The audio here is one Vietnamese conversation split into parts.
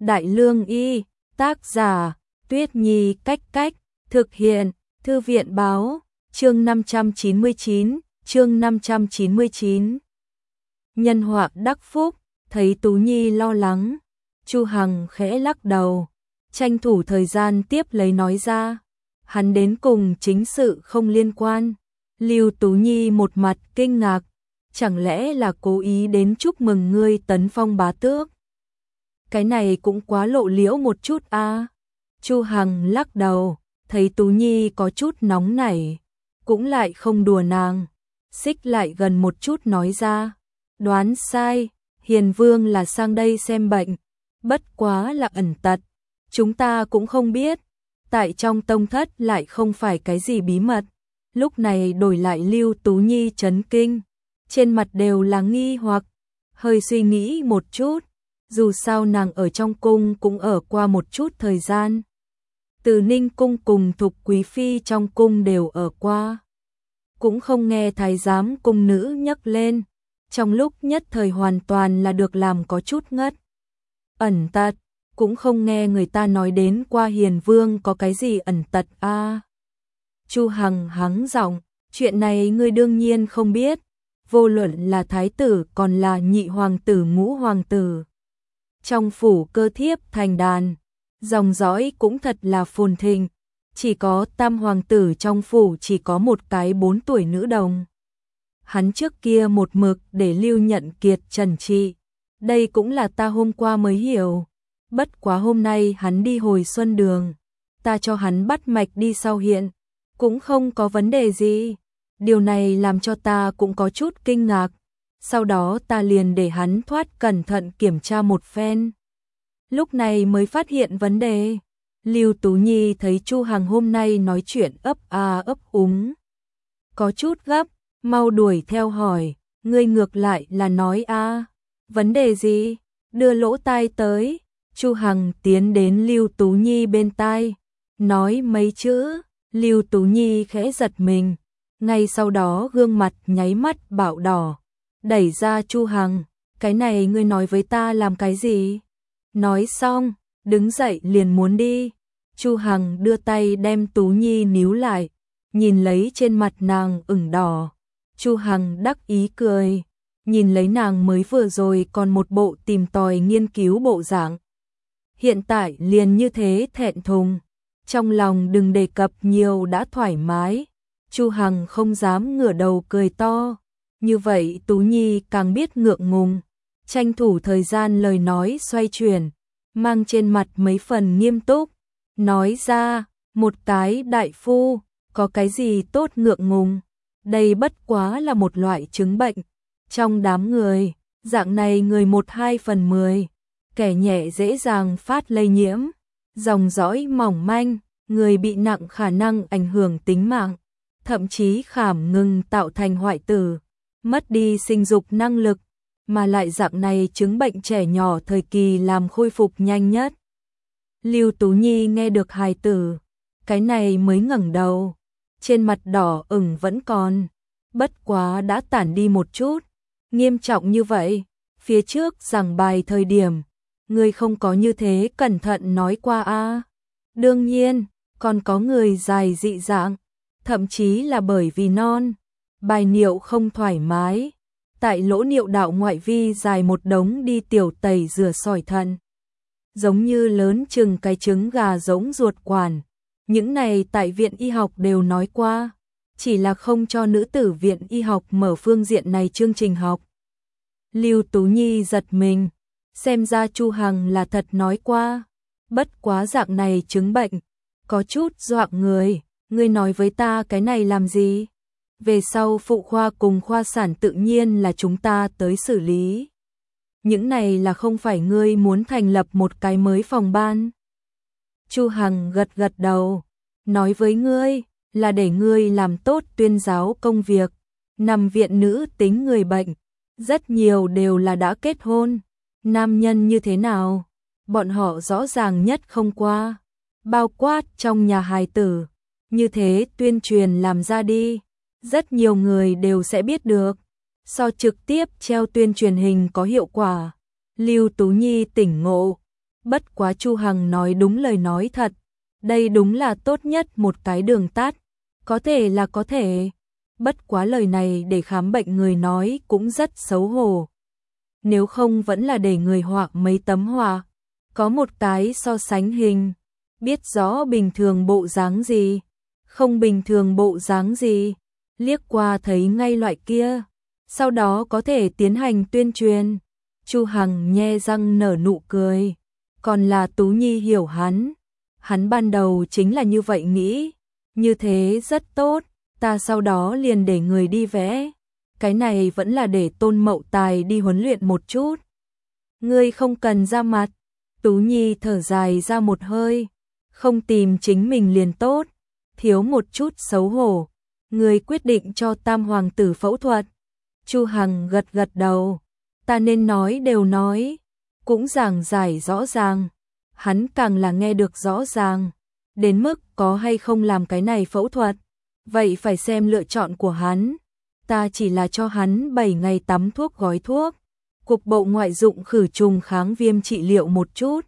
Đại Lương Y, tác giả, Tuyết Nhi Cách Cách, thực hiện, Thư viện Báo, chương 599. Nhân họa đắc phúc, thấy Tú Nhi lo lắng, Chu Hằng khẽ lắc đầu, tranh thủ thời gian tiếp lấy nói ra, hắn đến cùng chính sự không liên quan. Lưu Tú Nhi một mặt kinh ngạc, chẳng lẽ là cố ý đến chúc mừng ngươi tấn phong bá tước? Cái này cũng quá lộ liễu một chút a. Chu Hằng lắc đầu, thấy Tú Nhi có chút nóng nảy, cũng lại không đùa nàng, xích lại gần một chút nói ra, đoán sai, Hiền Vương là sang đây xem bệnh, bất quá là ẩn tật, chúng ta cũng không biết, tại trong tông thất lại không phải cái gì bí mật. Lúc này đổi lại Lưu Tú Nhi chấn kinh, trên mặt đều là nghi hoặc, hơi suy nghĩ một chút, dù sao nàng ở trong cung cũng ở qua một chút thời gian. Từ Ninh cung cùng Thục Quý Phi trong cung đều ở qua. Cũng không nghe thái giám cung nữ nhắc lên, trong lúc nhất thời hoàn toàn là được làm có chút ngất. Ẩn tật, cũng không nghe người ta nói đến qua Hiền Vương có cái gì ẩn tật a. Chu Hằng hắng giọng, chuyện này ngươi đương nhiên không biết, vô luận là thái tử còn là nhị hoàng tử ngũ hoàng tử. Trong phủ cơ thiếp thành đàn, dòng dõi cũng thật là phồn thịnh, chỉ có tam hoàng tử trong phủ chỉ có một cái 4 tuổi nữ đồng. Hắn trước kia một mực để Lưu Nhận Kiệt trần trị, đây cũng là ta hôm qua mới hiểu, bất quá hôm nay hắn đi hồi xuân đường, ta cho hắn bắt mạch đi sau hiện, cũng không có vấn đề gì. Điều này làm cho ta cũng có chút kinh ngạc. Sau đó ta liền để hắn thoát cẩn thận kiểm tra một phen. Lúc này mới phát hiện vấn đề. Lưu Tú Nhi thấy Chu Hằng hôm nay nói chuyện ấp a ấp úng, có chút gấp, mau đuổi theo hỏi, ngươi ngược lại là nói a, vấn đề gì? Đưa lỗ tai tới. Chu Hằng tiến đến Lưu Tú Nhi bên tai, nói mấy chữ. Lưu Tú Nhi khẽ giật mình, ngay sau đó gương mặt nháy mắt bạo đỏ, đẩy ra Chu Hằng, cái này ngươi nói với ta làm cái gì? Nói xong, đứng dậy liền muốn đi. Chu Hằng đưa tay đem Tú Nhi níu lại, nhìn lấy trên mặt nàng ửng đỏ. Chu Hằng đắc ý cười, nhìn lấy nàng mới vừa rồi còn một bộ tìm tòi nghiên cứu bộ dạng, hiện tại liền như thế thẹn thùng. Trong lòng đừng đề cập nhiều đã thoải mái, Chu Hằng không dám ngửa đầu cười to, như vậy Tú Nhi càng biết ngượng ngùng, tranh thủ thời gian lời nói xoay chuyển, mang trên mặt mấy phần nghiêm túc, nói ra, một cái đại phu, có cái gì tốt ngượng ngùng, đây bất quá là một loại chứng bệnh, trong đám người, dạng này người 1/2/10, kẻ nhẹ dễ dàng phát lây nhiễm. Dòng dõi mỏng manh, người bị nặng khả năng ảnh hưởng tính mạng, thậm chí khảm ngừng tạo thành hoại tử, mất đi sinh dục năng lực, mà lại dạng này chứng bệnh trẻ nhỏ thời kỳ làm khôi phục nhanh nhất. Lưu Tú Nhi nghe được hài tử, cái này mới ngẩng đầu, trên mặt đỏ ửng vẫn còn, bất quá đã tản đi một chút, nghiêm trọng như vậy, phía trước giảng bài thời điểm người không có như thế cẩn thận nói qua a. Đương nhiên, còn có người dài dị dạng, thậm chí là bởi vì non, bài niệu không thoải mái, tại lỗ niệu đạo ngoại vi dài một đống đi tiểu tẩy rửa sỏi thận. Giống như lớn chừng cái trứng gà giống ruột quản, những này tại viện y học đều nói qua, chỉ là không cho nữ tử viện y học mở phương diện này chương trình học. Lưu Tú Nhi giật mình. Xem ra Chu Hằng là thật nói qua, bất quá dạng này chứng bệnh, có chút dọa người, ngươi nói với ta cái này làm gì? Về sau phụ khoa cùng khoa sản tự nhiên là chúng ta tới xử lý. Những này là không phải ngươi muốn thành lập một cái mới phòng ban. Chu Hằng gật gật đầu, nói với ngươi, là để ngươi làm tốt tuyên giáo công việc, nằm viện nữ tính người bệnh, rất nhiều đều là đã kết hôn. Nam nhân như thế nào? Bọn họ rõ ràng nhất không qua, bao quát trong nhà hài tử, như thế tuyên truyền làm ra đi, rất nhiều người đều sẽ biết được, so trực tiếp treo tuyên truyền hình có hiệu quả. Lưu Tú Nhi tỉnh ngộ, Bất quá Chu Hằng nói đúng lời nói thật, đây đúng là tốt nhất một cái đường tắt, có thể là có thể. Bất quá lời này để khám bệnh người nói cũng rất xấu hổ. Nếu không vẫn là để người họa mấy tấm họa, có một cái so sánh hình, biết rõ bình thường bộ dáng gì, không bình thường bộ dáng gì, liếc qua thấy ngay loại kia, sau đó có thể tiến hành tuyên truyền. Chu Hằng nhe răng nở nụ cười, còn là Tú Nhi hiểu hắn ban đầu chính là như vậy nghĩ, như thế rất tốt, ta sau đó liền để người đi vẽ, cái này vẫn là để Tôn Mậu Tài đi huấn luyện một chút. Ngươi không cần ra mặt. Tú Nhi thở dài ra một hơi, không tìm chính mình liền tốt, thiếu một chút xấu hổ. Ngươi quyết định cho Tam hoàng tử phẫu thuật. Chu Hằng gật gật đầu, ta nên nói đều nói, cũng giảng giải rõ ràng, hắn càng là nghe được rõ ràng, đến mức có hay không làm cái này phẫu thuật, vậy phải xem lựa chọn của hắn. Ta chỉ là cho hắn 7 ngày tắm thuốc gói thuốc, cục bộ ngoại dụng khử trùng kháng viêm trị liệu một chút,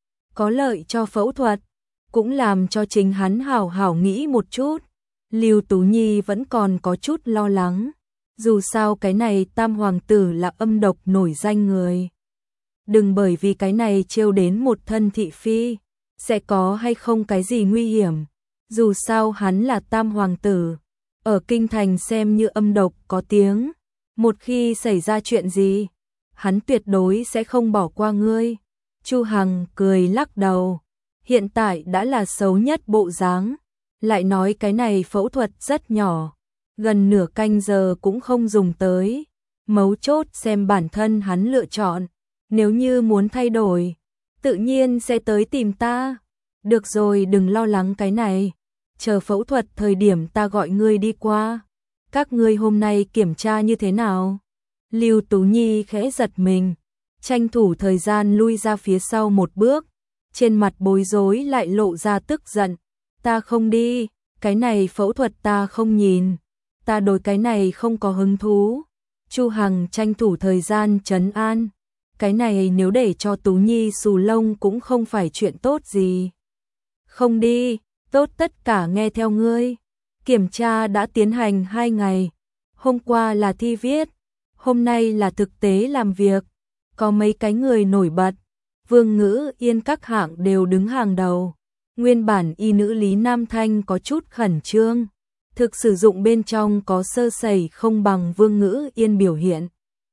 có lợi cho phẫu thuật, cũng làm cho chính hắn hảo hảo nghĩ một chút. Lưu Tú Nhi vẫn còn có chút lo lắng, dù sao cái này Tam hoàng tử là âm độc nổi danh người. Đừng bởi vì cái này trêu đến một thân thị phi, sẽ có hay không cái gì nguy hiểm, dù sao hắn là Tam hoàng tử, ở kinh thành xem như âm độc có tiếng, một khi xảy ra chuyện gì, hắn tuyệt đối sẽ không bỏ qua ngươi. Chu Hằng cười lắc đầu, hiện tại đã là xấu nhất bộ dáng, lại nói cái này phẫu thuật rất nhỏ, gần nửa canh giờ cũng không dùng tới, mấu chốt xem bản thân hắn lựa chọn, nếu như muốn thay đổi, tự nhiên sẽ tới tìm ta. Được rồi, đừng lo lắng cái này, chờ phẫu thuật thời điểm ta gọi ngươi đi qua. Các ngươi hôm nay kiểm tra như thế nào? Lưu Tú Nhi khẽ giật mình, tranh thủ thời gian lui ra phía sau một bước, trên mặt bối rối lại lộ ra tức giận. Ta không đi, cái này phẫu thuật ta không nhìn, ta đối cái này không có hứng thú. Chu Hằng tranh thủ thời gian trấn an, cái này nếu để cho Tú Nhi xù lông cũng không phải chuyện tốt gì. Không đi, tốt, tất cả nghe theo ngươi. Kiểm tra đã tiến hành 2 ngày, hôm qua là thi viết, hôm nay là thực tế làm việc, có mấy cái người nổi bật, Vương Ngữ Yên các hạng đều đứng hàng đầu. Nguyên bản y nữ Lý Nam Thanh có chút khẩn trương, thực sử dụng bên trong có sơ sẩy không bằng Vương Ngữ Yên biểu hiện.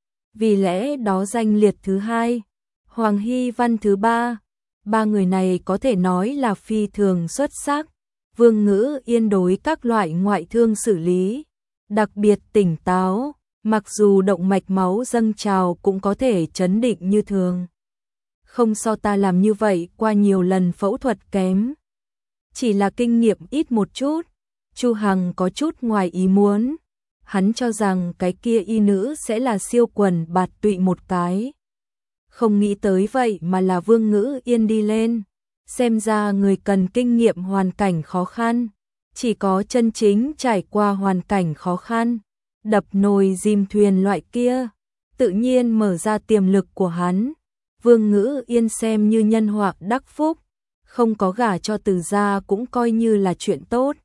Vì lẽ đó danh liệt thứ 2, Hoàng Hy Văn thứ 3, ba người này có thể nói là phi thường xuất sắc. Vương Ngữ Yên đối các loại ngoại thương xử lý đặc biệt tỉnh táo, mặc dù động mạch máu dâng trào cũng có thể trấn định như thường. Không so ta làm như vậy qua nhiều lần phẫu thuật kém, chỉ là kinh nghiệm ít một chút. Chu Hằng có chút ngoài ý muốn, hắn cho rằng cái kia y nữ sẽ là siêu quần bạt tụy một cái, không nghĩ tới vậy mà là Vương Ngữ Yên đi lên. Xem ra người cần kinh nghiệm hoàn cảnh khó khăn, chỉ có chân chính trải qua hoàn cảnh khó khăn, đập nồi dìm thuyền loại kia, tự nhiên mở ra tiềm lực của hắn. Vương Ngữ Yên xem như nhân họa đắc phúc, không có gả cho Từ gia cũng coi như là chuyện tốt.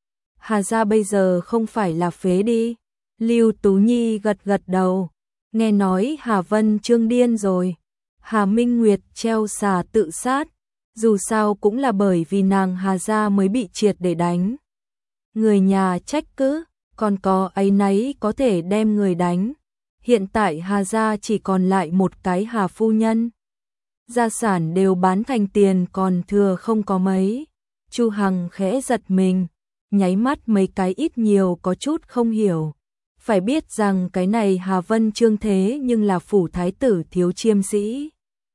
Hà gia bây giờ không phải là phế đi? Lưu Tú Nhi gật gật đầu, nghe nói Hà Vân Trương điên rồi, Hà Minh Nguyệt treo xà tự sát, dù sao cũng là bởi vì nàng Hà gia mới bị triệt để đánh. Người nhà trách cứ, còn có áy náy có thể đem người đánh. Hiện tại Hà gia chỉ còn lại một cái Hà phu nhân, gia sản đều bán thành tiền còn thừa không có mấy. Chu Hằng khẽ giật mình, nháy mắt mấy cái ít nhiều có chút không hiểu. Phải biết rằng cái này Hà Vân Trương thế nhưng là phủ thái tử thiếu chiêm sĩ,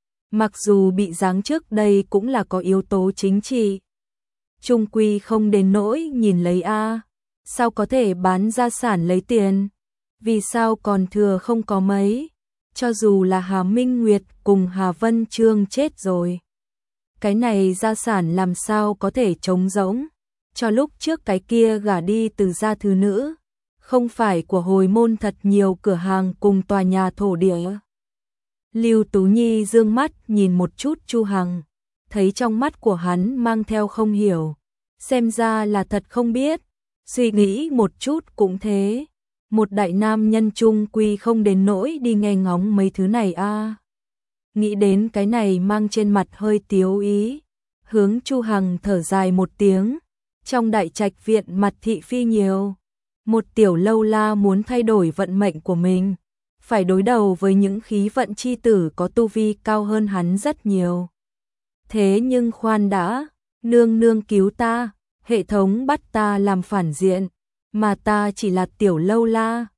mặc dù bị giáng trước đây cũng là có yếu tố chính trị, trung quy không đến nỗi nhìn lấy a, sao có thể bán gia sản lấy tiền, vì sao còn thừa không có mấy. Cho dù là Hà Minh Nguyệt cùng Hà Vân Trương chết rồi, cái này gia sản làm sao có thể trống rỗng. Cho lúc trước cái kia gả đi Từ gia thứ nữ, không phải của hồi môn thật nhiều cửa hàng cùng tòa nhà thổ địa. Lưu Tú Nhi dương mắt nhìn một chút Chu Hằng, thấy trong mắt của hắn mang theo không hiểu, xem ra là thật không biết, suy nghĩ một chút cũng thế, một đại nam nhân trung quy không đến nỗi đi nghe ngóng mấy thứ này a. Nghĩ đến cái này mang trên mặt hơi tiếu ý, hướng Chu Hằng thở dài một tiếng, trong đại trạch viện mặt thị phi nhiều, một tiểu lâu la muốn thay đổi vận mệnh của mình, phải đối đầu với những khí vận chi tử có tu vi cao hơn hắn rất nhiều. Thế nhưng khoan đã, nương nương cứu ta, hệ thống bắt ta làm phản diện, mà ta chỉ là tiểu lâu la,